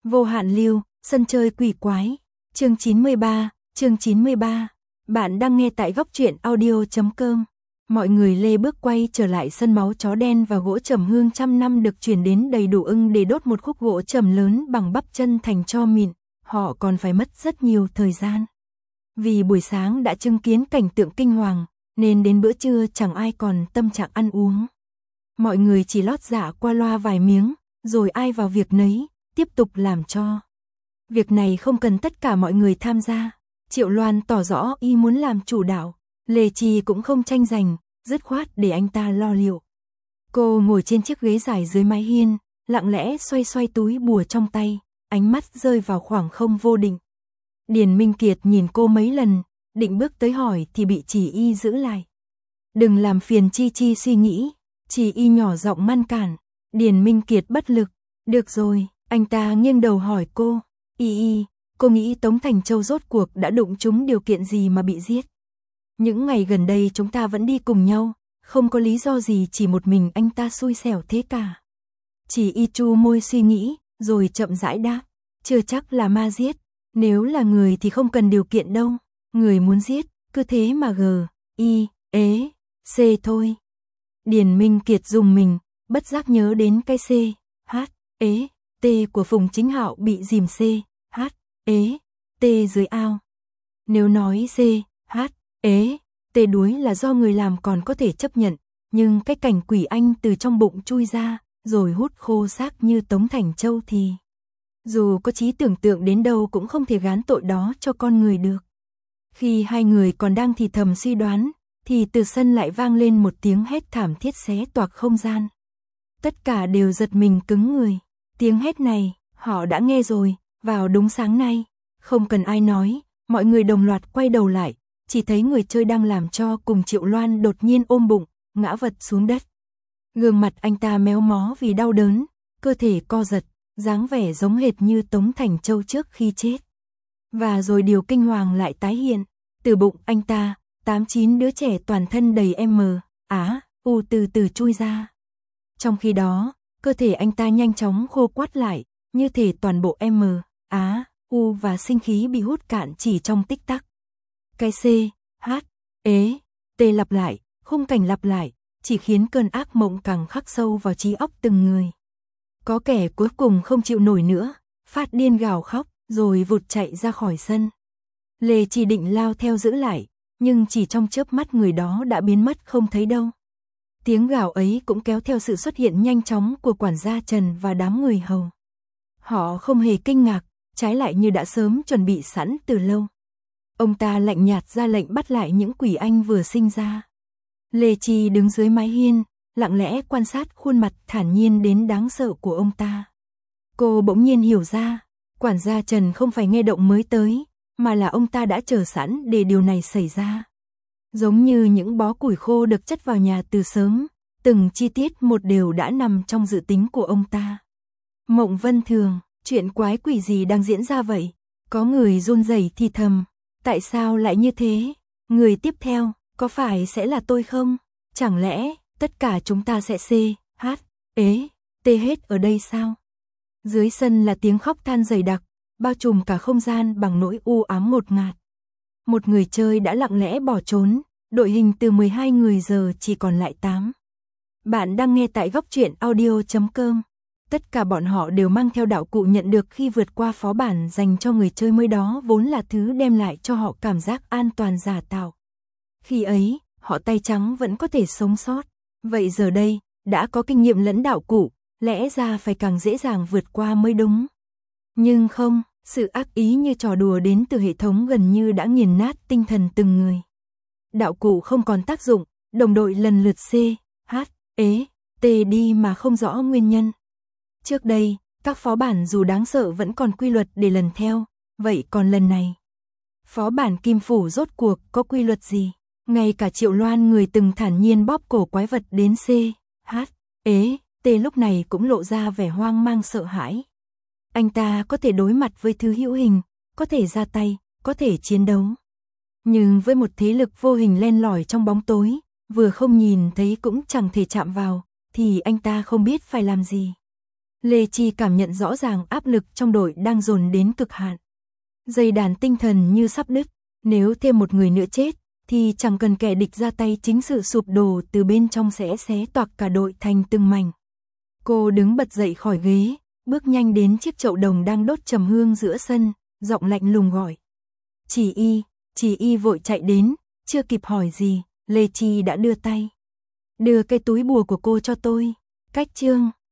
Vô hạn lưu, sân chơi quỷ quái. Chương 93. Bạn đang nghe tại góc truyện audio.com. Mọi người lê bước quay trở lại sân máu chó đen và gỗ trầm hương trăm năm được chuyển đến đầy đủ ưng để đốt một khúc gỗ trầm lớn bằng bắp chân thành tro mịn. Họ còn phải mất rất nhiều thời gian. Vì buổi sáng đã chứng kiến cảnh tượng kinh hoàng, nên đến bữa trưa chẳng ai còn tâm trạng ăn uống. Mọi người chỉ lót dạ qua loa vài miếng, rồi ai vào việc nấy, tiếp tục làm cho. Việc này không cần tất cả mọi người tham gia. Triệu Loan tỏ rõ y muốn làm chủ đạo. Lê Trì cũng không tranh giành, dứt khoát để anh ta lo liệu. Cô ngồi trên chiếc ghế dài dưới mái hiên, lặng lẽ xoay xoay túi bùa trong tay, ánh mắt rơi vào khoảng không vô định. Điền Minh Kiệt nhìn cô mấy lần, định bước tới hỏi thì bị Chỉ Y giữ lại. Đừng làm phiền Chi suy nghĩ. Chỉ Y nhỏ giọng ngăn cản. Điền Minh Kiệt bất lực. Được rồi, anh ta nghiêng đầu hỏi cô. Y, cô nghĩ Tống Thành Châu rốt cuộc đã đụng trúng điều kiện gì mà bị giết? Những ngày gần đây chúng ta vẫn đi cùng nhau, không có lý do gì chỉ một mình anh ta xui xẻo thế cả. Chỉ Y chu môi suy nghĩ, rồi chậm rãi đáp. Chưa chắc là ma giết, nếu là người thì không cần điều kiện đâu. Người muốn giết, cứ thế mà C thôi. Điền Minh Kiệt dùng mình, bất giác nhớ đến cái T của Phùng Chính Hạo bị dìm T dưới ao. Nếu nói T đuối là do người làm còn có thể chấp nhận, nhưng cái cảnh quỷ anh từ trong bụng chui ra, rồi hút khô xác như Tống Thành Châu thì dù có trí tưởng tượng đến đâu cũng không thể gán tội đó cho con người được. Khi hai người còn đang thì thầm suy đoán, thì từ sân lại vang lên một tiếng hét thảm thiết xé toạc không gian. Tất cả đều giật mình cứng người. Tiếng hét này, họ đã nghe rồi, vào đúng sáng nay. Không cần ai nói, mọi người đồng loạt quay đầu lại, chỉ thấy người chơi đang làm cho cùng Triệu Loan đột nhiên ôm bụng, ngã vật xuống đất. Gương mặt anh ta méo mó vì đau đớn, cơ thể co giật, dáng vẻ giống hệt như Tống Thành Châu trước khi chết. Và rồi điều kinh hoàng lại tái hiện, từ bụng anh ta, 8-9 đứa trẻ toàn thân đầy U từ từ chui ra. Trong khi đó, cơ thể anh ta nhanh chóng khô quắt lại, như thể toàn bộ U và sinh khí bị hút cạn chỉ trong tích tắc. Cái T lặp lại, khung cảnh lặp lại, chỉ khiến cơn ác mộng càng khắc sâu vào trí óc từng người. Có kẻ cuối cùng không chịu nổi nữa, phát điên gào khóc, rồi vụt chạy ra khỏi sân. Lê chỉ định lao theo giữ lại, nhưng chỉ trong chớp mắt người đó đã biến mất không thấy đâu. Tiếng gào ấy cũng kéo theo sự xuất hiện nhanh chóng của quản gia Trần và đám người hầu. Họ không hề kinh ngạc, trái lại như đã sớm chuẩn bị sẵn từ lâu. Ông ta lạnh nhạt ra lệnh bắt lại những quỷ anh vừa sinh ra. Lê Chi đứng dưới mái hiên, lặng lẽ quan sát khuôn mặt thản nhiên đến đáng sợ của ông ta. Cô bỗng nhiên hiểu ra, quản gia Trần không phải nghe động mới tới, mà là ông ta đã chờ sẵn để điều này xảy ra. Giống như những bó củi khô được chất vào nhà từ sớm, từng chi tiết một đều đã nằm trong dự tính của ông ta. Mộng Vân Thường, chuyện quái quỷ gì đang diễn ra vậy? Có người run rẩy thì thầm, tại sao lại như thế? Người tiếp theo, có phải sẽ là tôi không? Chẳng lẽ, tất cả chúng ta sẽ T hết ở đây sao? Dưới sân là tiếng khóc than dày đặc, bao trùm cả không gian bằng nỗi u ám ngột ngạt. Một người chơi đã lặng lẽ bỏ trốn, đội hình từ 12 người giờ chỉ còn lại 8. Bạn đang nghe tại góc truyện audio.com. Tất cả bọn họ đều mang theo đạo cụ nhận được khi vượt qua phó bản dành cho người chơi mới đó, vốn là thứ đem lại cho họ cảm giác an toàn giả tạo. Khi ấy, họ tay trắng vẫn có thể sống sót. Vậy giờ đây, đã có kinh nghiệm lẫn đạo cụ, lẽ ra phải càng dễ dàng vượt qua mới đúng. Nhưng không, sự ác ý như trò đùa đến từ hệ thống gần như đã nghiền nát tinh thần từng người. Đạo cụ không còn tác dụng, đồng đội lần lượt T đi mà không rõ nguyên nhân. Trước đây, các phó bản dù đáng sợ vẫn còn quy luật để lần theo, vậy còn lần này? Phó bản Kim Phủ rốt cuộc có quy luật gì? Ngay cả Triệu Loan người từng thản nhiên bóp cổ quái vật đến T lúc này cũng lộ ra vẻ hoang mang sợ hãi. Anh ta có thể đối mặt với thứ hữu hình, có thể ra tay, có thể chiến đấu. Nhưng với một thế lực vô hình len lỏi trong bóng tối, vừa không nhìn thấy cũng chẳng thể chạm vào, thì anh ta không biết phải làm gì. Lê Chi cảm nhận rõ ràng áp lực trong đội đang dồn đến cực hạn. Dây đàn tinh thần như sắp đứt, nếu thêm một người nữa chết, thì chẳng cần kẻ địch ra tay, chính sự sụp đổ từ bên trong sẽ xé toạc cả đội thành từng mảnh. Cô đứng bật dậy khỏi ghế, bước nhanh đến chiếc chậu đồng đang đốt trầm hương giữa sân, giọng lạnh lùng gọi. Chỉ y vội chạy đến, chưa kịp hỏi gì, Lê Chi đã đưa tay. Đưa cái túi bùa của cô cho tôi. Cách chương